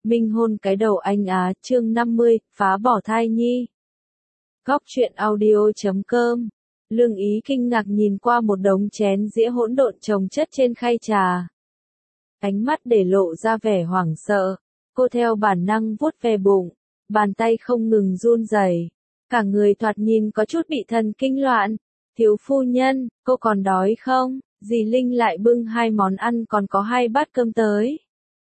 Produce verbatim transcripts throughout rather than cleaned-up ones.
Minh hôn cái đầu anh á, chương năm mươi, phá bỏ thai nhi. Góc truyện audio chấm com. Lương Ý kinh ngạc nhìn qua một đống chén dĩa hỗn độn chồng chất trên khay trà. Ánh mắt để lộ ra vẻ hoảng sợ. Cô theo bản năng vuốt ve bụng, bàn tay không ngừng run rẩy, cả người thoạt nhìn có chút bị thần kinh loạn. Thiếu phu nhân, cô còn đói không? Dì Linh lại bưng hai món ăn còn có hai bát cơm tới.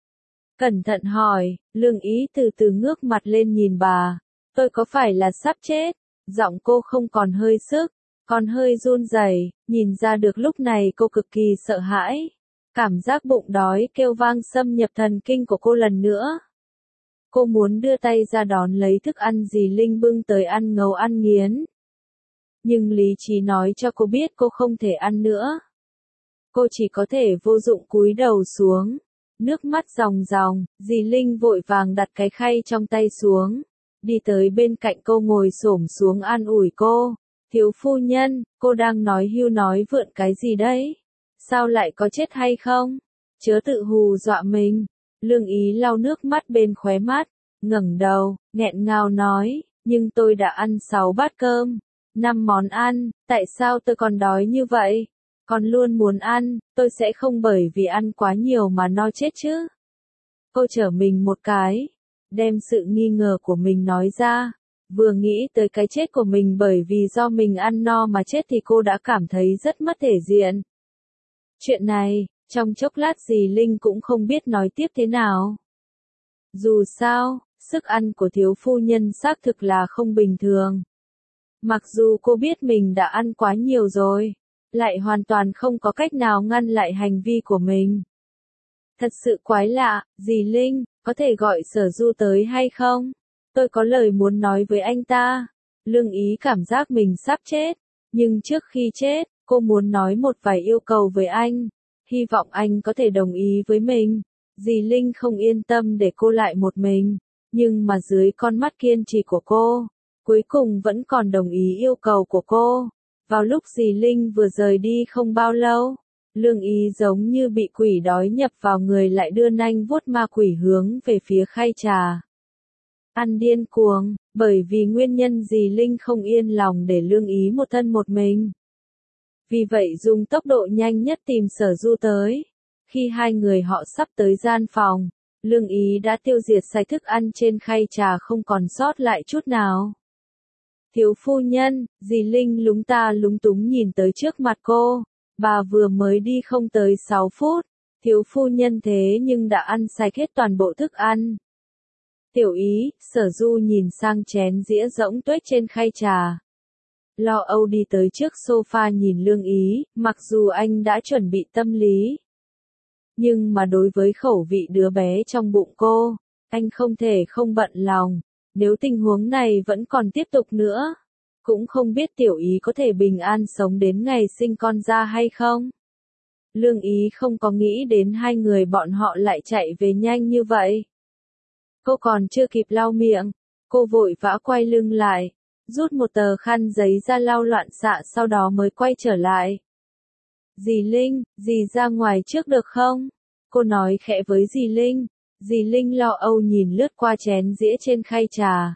Cẩn thận hỏi, Lương Ý từ từ ngước mặt lên nhìn bà. Tôi có phải là sắp chết? Giọng cô không còn hơi sức, còn hơi run rẩy, nhìn ra được lúc này cô cực kỳ sợ hãi. Cảm giác bụng đói kêu vang xâm nhập thần kinh của cô lần nữa. Cô muốn đưa tay ra đón lấy thức ăn dì Linh bưng tới ăn ngấu ăn nghiến. Nhưng lý trí nói cho cô biết cô không thể ăn nữa. Cô chỉ có thể vô dụng cúi đầu xuống. Nước mắt ròng ròng, dì Linh vội vàng đặt cái khay trong tay xuống. Đi tới bên cạnh cô ngồi xổm xuống an ủi cô. Thiếu phu nhân, cô đang nói hưu nói vượn cái gì đấy? Sao lại có chết hay không? Chớ tự hù dọa mình. Lương Ý lau nước mắt bên khóe mắt, ngẩng đầu, nghẹn ngào nói, nhưng tôi đã ăn sáu bát cơm, năm món ăn, tại sao tôi còn đói như vậy? Còn luôn muốn ăn, tôi sẽ không bởi vì ăn quá nhiều mà no chết chứ. Cô trở mình một cái, đem sự nghi ngờ của mình nói ra, vừa nghĩ tới cái chết của mình bởi vì do mình ăn no mà chết thì cô đã cảm thấy rất mất thể diện. Chuyện này, trong chốc lát dì Linh cũng không biết nói tiếp thế nào. Dù sao, sức ăn của thiếu phu nhân xác thực là không bình thường. Mặc dù cô biết mình đã ăn quá nhiều rồi, lại hoàn toàn không có cách nào ngăn lại hành vi của mình. Thật sự quái lạ, dì Linh, có thể gọi Sở Du tới hay không? Tôi có lời muốn nói với anh ta. Lương Ý cảm giác mình sắp chết, nhưng trước khi chết, cô muốn nói một vài yêu cầu với anh. Hy vọng anh có thể đồng ý với mình. Dì Linh không yên tâm để cô lại một mình, nhưng mà dưới con mắt kiên trì của cô, cuối cùng vẫn còn đồng ý yêu cầu của cô. Vào lúc dì Linh vừa rời đi không bao lâu, Lương Ý giống như bị quỷ đói nhập vào người lại đưa nanh vuốt ma quỷ hướng về phía khay trà. Ăn điên cuồng, bởi vì nguyên nhân dì Linh không yên lòng để Lương Ý một thân một mình. Vì vậy dùng tốc độ nhanh nhất tìm Sở Du tới. Khi hai người họ sắp tới gian phòng, Lương Ý đã tiêu diệt sạch thức ăn trên khay trà không còn sót lại chút nào. Thiếu phu nhân, dì Linh lúng ta lúng túng nhìn tới trước mặt cô. Bà vừa mới đi không tới sáu phút, thiếu phu nhân thế nhưng đã ăn sạch hết toàn bộ thức ăn. Tiểu Ý, Sở Du nhìn sang chén dĩa rỗng tuếch trên khay trà. Lo âu đi tới trước sofa nhìn Lương Ý, mặc dù anh đã chuẩn bị tâm lý. Nhưng mà đối với khẩu vị đứa bé trong bụng cô, anh không thể không bận lòng. Nếu tình huống này vẫn còn tiếp tục nữa, cũng không biết Tiểu Ý có thể bình an sống đến ngày sinh con ra hay không. Lương Ý không có nghĩ đến hai người bọn họ lại chạy về nhanh như vậy. Cô còn chưa kịp lau miệng, cô vội vã quay lưng lại, rút một tờ khăn giấy ra lau loạn xạ sau đó mới quay trở lại. Dì Linh, dì ra ngoài trước được không? Cô nói khẽ với dì Linh. Dì Linh lo âu nhìn lướt qua chén dĩa trên khay trà.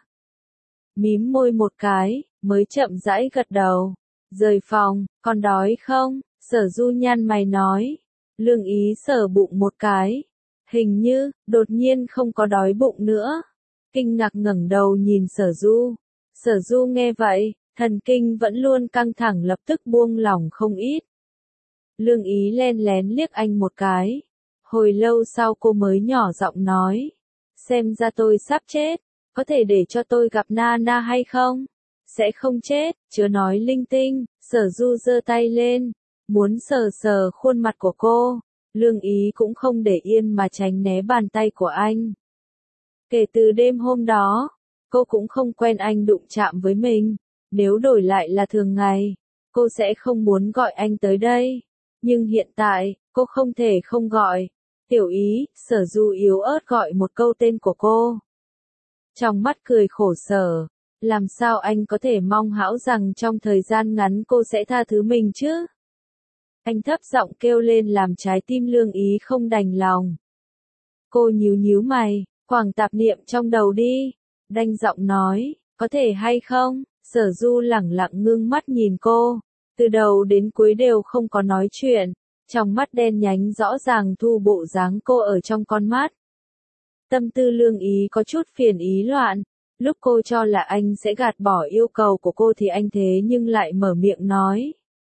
Mím môi một cái, mới chậm rãi gật đầu. Rời phòng, còn đói không? Sở Du nhăn mày nói. Lương Ý sờ bụng một cái. Hình như, đột nhiên không có đói bụng nữa. Kinh ngạc ngẩng đầu nhìn Sở Du. Sở Du nghe vậy, thần kinh vẫn luôn căng thẳng lập tức buông lỏng không ít. Lương Ý len lén liếc anh một cái. Hồi lâu sau cô mới nhỏ giọng nói. Xem ra tôi sắp chết, có thể để cho tôi gặp Nana hay không? Sẽ không chết, chớ nói linh tinh. Sở Du giơ tay lên, muốn sờ sờ khuôn mặt của cô. Lương Ý cũng không để yên mà tránh né bàn tay của anh. Kể từ đêm hôm đó, cô cũng không quen anh đụng chạm với mình. Nếu đổi lại là thường ngày, cô sẽ không muốn gọi anh tới đây. Nhưng hiện tại, cô không thể không gọi. Tiểu Ý, Sở Du yếu ớt gọi một câu tên của cô. Trong mắt cười khổ sở, làm sao anh có thể mong hão rằng trong thời gian ngắn cô sẽ tha thứ mình chứ? Anh thấp giọng kêu lên làm trái tim Lương Ý không đành lòng. Cô nhíu nhíu mày, quảng tạp niệm trong đầu đi. Đanh giọng nói, có thể hay không? Sở Du lẳng lặng ngưng mắt nhìn cô, từ đầu đến cuối đều không có nói chuyện, trong mắt đen nhánh rõ ràng thu bộ dáng cô ở trong con mắt. Tâm tư Lương Ý có chút phiền ý loạn, lúc cô cho là anh sẽ gạt bỏ yêu cầu của cô thì anh thế nhưng lại mở miệng nói.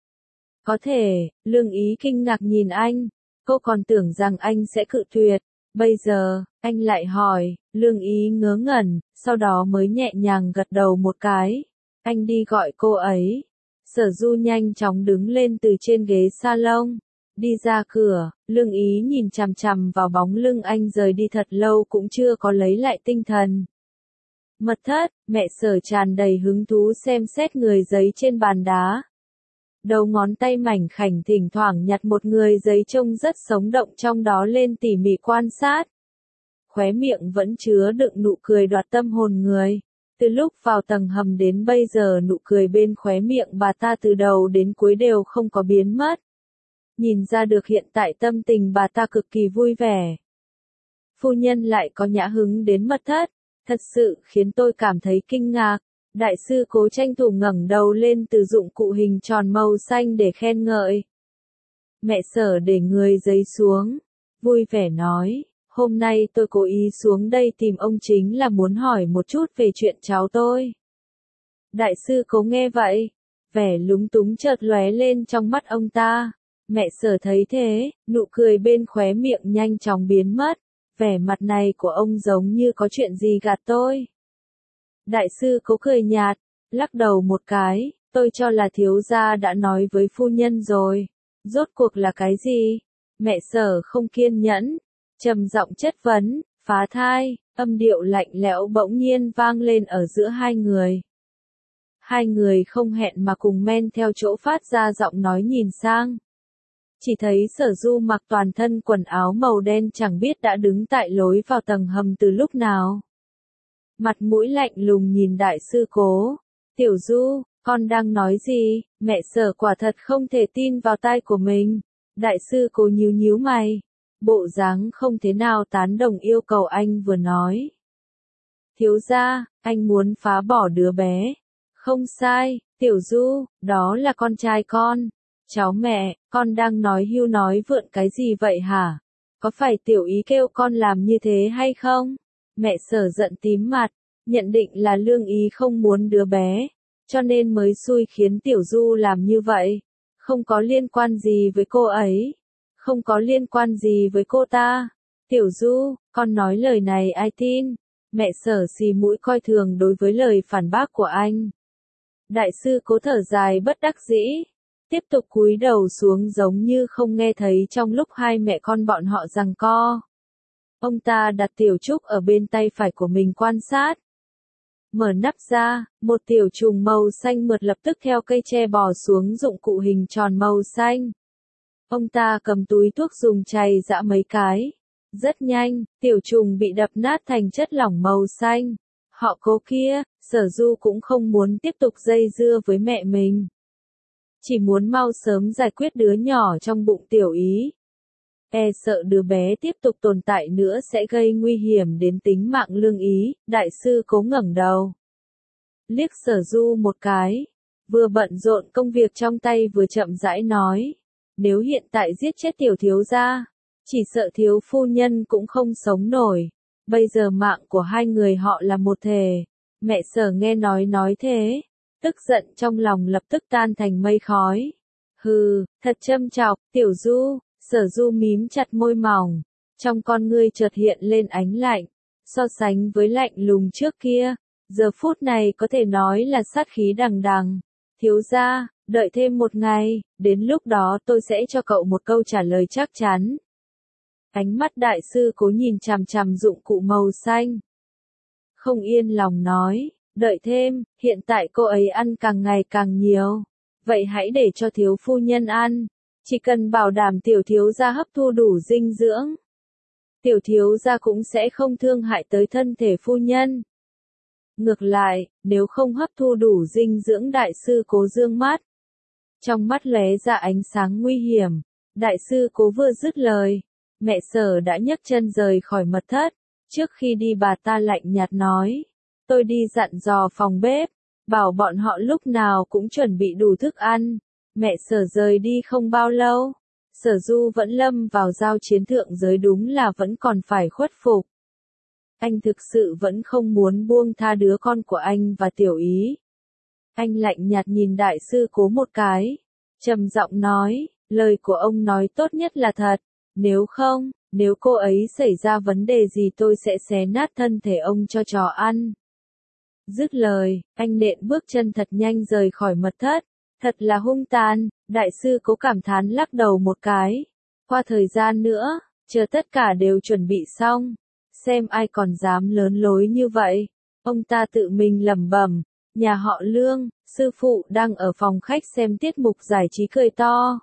Có thể, Lương Ý kinh ngạc nhìn anh, cô còn tưởng rằng anh sẽ cự tuyệt, bây giờ, anh lại hỏi, Lương Ý ngớ ngẩn, sau đó mới nhẹ nhàng gật đầu một cái, anh đi gọi cô ấy. Sở Du nhanh chóng đứng lên từ trên ghế salon, đi ra cửa, Lương Ý nhìn chằm chằm vào bóng lưng anh rời đi thật lâu cũng chưa có lấy lại tinh thần. Mật thất, mẹ Sở tràn đầy hứng thú xem xét người giấy trên bàn đá. Đầu ngón tay mảnh khảnh thỉnh thoảng nhặt một người giấy trông rất sống động trong đó lên tỉ mỉ quan sát. Khóe miệng vẫn chứa đựng nụ cười đoạt tâm hồn người. Từ lúc vào tầng hầm đến bây giờ nụ cười bên khóe miệng bà ta từ đầu đến cuối đều không có biến mất. Nhìn ra được hiện tại tâm tình bà ta cực kỳ vui vẻ. Phu nhân lại có nhã hứng đến mật thất, thật sự khiến tôi cảm thấy kinh ngạc. Đại sư Cố tranh thủ ngẩng đầu lên từ dụng cụ hình tròn màu xanh để khen ngợi. Mẹ Sở để người giấy xuống, vui vẻ nói, hôm nay tôi cố ý xuống đây tìm ông chính là muốn hỏi một chút về chuyện cháu tôi. Đại sư Cố nghe vậy, vẻ lúng túng chợt lóe lên trong mắt ông ta. Mẹ Sở thấy thế, nụ cười bên khóe miệng nhanh chóng biến mất, vẻ mặt này của ông giống như có chuyện gì gạt tôi. Đại sư Cố cười nhạt, lắc đầu một cái, tôi cho là thiếu gia đã nói với phu nhân rồi. Rốt cuộc là cái gì? Mẹ Sở không kiên nhẫn, trầm giọng chất vấn, phá thai, âm điệu lạnh lẽo bỗng nhiên vang lên ở giữa hai người. Hai người không hẹn mà cùng men theo chỗ phát ra giọng nói nhìn sang. Chỉ thấy Sở Du mặc toàn thân quần áo màu đen chẳng biết đã đứng tại lối vào tầng hầm từ lúc nào. Mặt mũi lạnh lùng nhìn đại sư Cố. Tiểu Du, con đang nói gì? Mẹ Sở quả thật không thể tin vào tai của mình. Đại sư Cố nhíu nhíu mày. Bộ dáng không thế nào tán đồng yêu cầu anh vừa nói. Thiếu gia, anh muốn phá bỏ đứa bé. Không sai, Tiểu Du, đó là con trai con. Cháu mẹ, con đang nói hưu nói vượn cái gì vậy hả? Có phải Tiểu Ý kêu con làm như thế hay không? Mẹ Sở giận tím mặt, nhận định là Lương Ý không muốn đứa bé, cho nên mới xui khiến Tiểu Du làm như vậy. Không có liên quan gì với cô ấy. Không có liên quan gì với cô ta. Tiểu Du, con nói lời này ai tin? Mẹ Sở xì mũi coi thường đối với lời phản bác của anh. Đại sư Cố thở dài bất đắc dĩ, tiếp tục cúi đầu xuống giống như không nghe thấy trong lúc hai mẹ con bọn họ giằng co. Ông ta đặt tiểu trúc ở bên tay phải của mình quan sát. Mở nắp ra, một tiểu trùng màu xanh mượt lập tức theo cây tre bò xuống dụng cụ hình tròn màu xanh. Ông ta cầm túi thuốc dùng chày giã mấy cái. Rất nhanh, tiểu trùng bị đập nát thành chất lỏng màu xanh. Họ Cố kia, Sở Du cũng không muốn tiếp tục dây dưa với mẹ mình. Chỉ muốn mau sớm giải quyết đứa nhỏ trong bụng Tiểu Ý. E sợ đứa bé tiếp tục tồn tại nữa sẽ gây nguy hiểm đến tính mạng Lương Ý, đại sư Cố ngẩng đầu. Liếc Sở Du một cái, vừa bận rộn công việc trong tay vừa chậm rãi nói. Nếu hiện tại giết chết tiểu thiếu gia, chỉ sợ thiếu phu nhân cũng không sống nổi. Bây giờ mạng của hai người họ là một thể. Mẹ Sở nghe nói nói thế, tức giận trong lòng lập tức tan thành mây khói. Hừ, thật châm chọc, Tiểu Du. Sở Du mím chặt môi mỏng, trong con ngươi chợt hiện lên ánh lạnh, so sánh với lạnh lùng trước kia, giờ phút này có thể nói là sát khí đằng đằng. Thiếu gia, đợi thêm một ngày, đến lúc đó tôi sẽ cho cậu một câu trả lời chắc chắn. Ánh mắt đại sư Cố nhìn chằm chằm dụng cụ màu xanh. Không yên lòng nói, đợi thêm, hiện tại cô ấy ăn càng ngày càng nhiều. Vậy hãy để cho thiếu phu nhân ăn. Chỉ cần bảo đảm tiểu thiếu gia hấp thu đủ dinh dưỡng, tiểu thiếu gia cũng sẽ không thương hại tới thân thể phu nhân. Ngược lại, nếu không hấp thu đủ dinh dưỡng đại sư Cố dương mắt. Trong mắt lóe ra ánh sáng nguy hiểm, đại sư Cố vừa dứt lời, mẹ Sở đã nhấc chân rời khỏi mật thất, Trước khi đi bà ta lạnh nhạt nói, tôi đi dặn dò phòng bếp, bảo bọn họ lúc nào cũng chuẩn bị đủ thức ăn. Mẹ Sở rời đi không bao lâu, Sở Du vẫn lâm vào giao chiến thượng giới, đúng là vẫn còn phải khuất phục. Anh thực sự vẫn không muốn buông tha đứa con của anh và Tiểu Ý. Anh lạnh nhạt nhìn đại sư Cố một cái, trầm giọng nói, lời của ông nói tốt nhất là thật, nếu không, nếu cô ấy xảy ra vấn đề gì tôi sẽ xé nát thân thể ông cho chó ăn. Dứt lời, anh nện bước chân thật nhanh rời khỏi mật thất. Thật là hung tàn, đại sư Cố cảm thán lắc đầu một cái. Qua thời gian nữa, chờ tất cả đều chuẩn bị xong, xem ai còn dám lớn lối như vậy. Ông ta tự mình lẩm bẩm, nhà họ Lương, sư phụ đang ở phòng khách xem tiết mục giải trí cười to.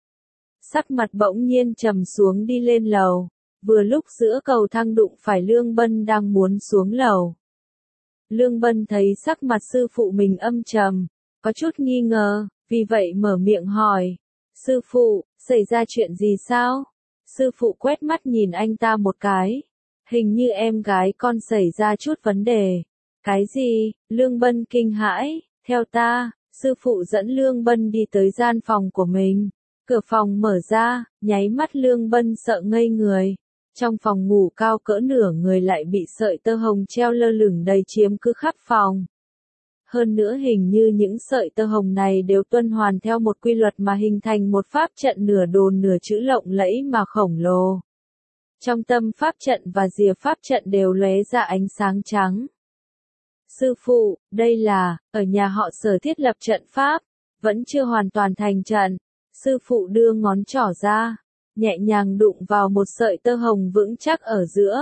Sắc mặt bỗng nhiên trầm xuống đi lên lầu, vừa lúc giữa cầu thang đụng phải Lương Bân đang muốn xuống lầu. Lương Bân thấy sắc mặt sư phụ mình âm trầm, có chút nghi ngờ, vì vậy mở miệng hỏi, sư phụ, xảy ra chuyện gì sao? Sư phụ quét mắt nhìn anh ta một cái, hình như em gái con xảy ra chút vấn đề. Cái gì? Lương Bân kinh hãi, theo ta, sư phụ dẫn Lương Bân đi tới gian phòng của mình. Cửa phòng mở ra, nháy mắt Lương Bân sợ ngây người. Trong phòng ngủ cao cỡ nửa người lại bị sợi tơ hồng treo lơ lửng đầy chiếm cứ khắp phòng. Hơn nữa hình như những sợi tơ hồng này đều tuần hoàn theo một quy luật mà hình thành một pháp trận nửa đồn nửa chữ lộng lẫy mà khổng lồ. Trong tâm pháp trận và rìa pháp trận đều lóe ra ánh sáng trắng. Sư phụ, đây là, ở nhà họ Sở thiết lập trận pháp, vẫn chưa hoàn toàn thành trận. Sư phụ đưa ngón trỏ ra, nhẹ nhàng đụng vào một sợi tơ hồng vững chắc ở giữa.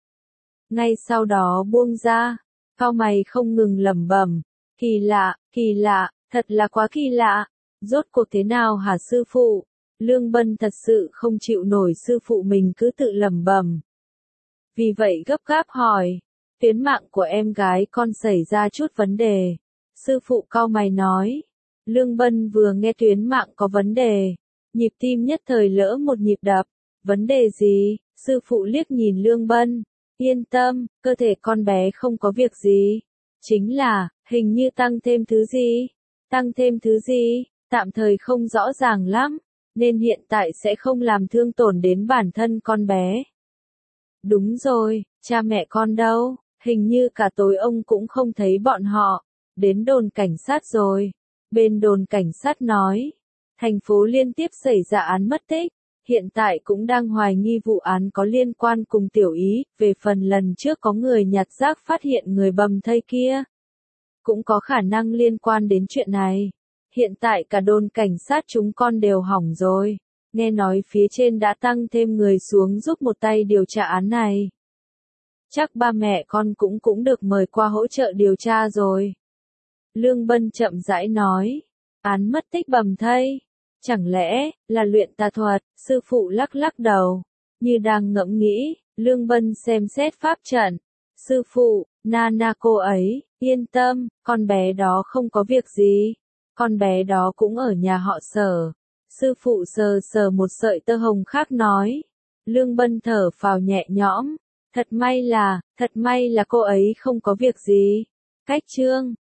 Ngay sau đó buông ra, cau mày không ngừng lẩm bẩm, kỳ lạ, kỳ lạ, thật là quá kỳ lạ, rốt cuộc thế nào hả sư phụ? Lương Bân thật sự không chịu nổi sư phụ mình cứ tự lẩm bẩm. Vì vậy gấp gáp hỏi, tuyến mạng của em gái con xảy ra chút vấn đề. Sư phụ cau mày nói, Lương Bân vừa nghe tuyến mạng có vấn đề, nhịp tim nhất thời lỡ một nhịp đập. Vấn đề gì? Sư phụ liếc nhìn Lương Bân, yên tâm, cơ thể con bé không có việc gì. Chính là, hình như tăng thêm thứ gì? Tăng thêm thứ gì? Tạm thời không rõ ràng lắm, nên hiện tại sẽ không làm thương tổn đến bản thân con bé. Đúng rồi, cha mẹ con đâu? Hình như cả tối ông cũng không thấy bọn họ. Đến đồn cảnh sát rồi. Bên đồn cảnh sát nói, thành phố liên tiếp xảy ra án mất tích, hiện tại cũng đang hoài nghi vụ án có liên quan cùng Tiểu Ý. Về phần lần trước có người nhặt rác phát hiện người bầm thây kia, cũng có khả năng liên quan đến chuyện này. Hiện tại cả đồn cảnh sát chúng con đều hỏng rồi. Nghe nói phía trên đã tăng thêm người xuống giúp một tay điều tra án này. Chắc ba mẹ con cũng cũng được mời qua hỗ trợ điều tra rồi. Lương Bân chậm rãi nói, án mất tích bầm thây, chẳng lẽ là luyện tà thuật? Sư phụ lắc lắc đầu, như đang ngẫm nghĩ. Lương Bân xem xét pháp trận. Sư phụ, Nana cô ấy, yên tâm, con bé đó không có việc gì. Con bé đó cũng ở nhà họ Sở. Sư phụ sờ sờ một sợi tơ hồng khác nói. Lương Bân thở phào nhẹ nhõm. Thật may là, thật may là cô ấy không có việc gì. Cách chương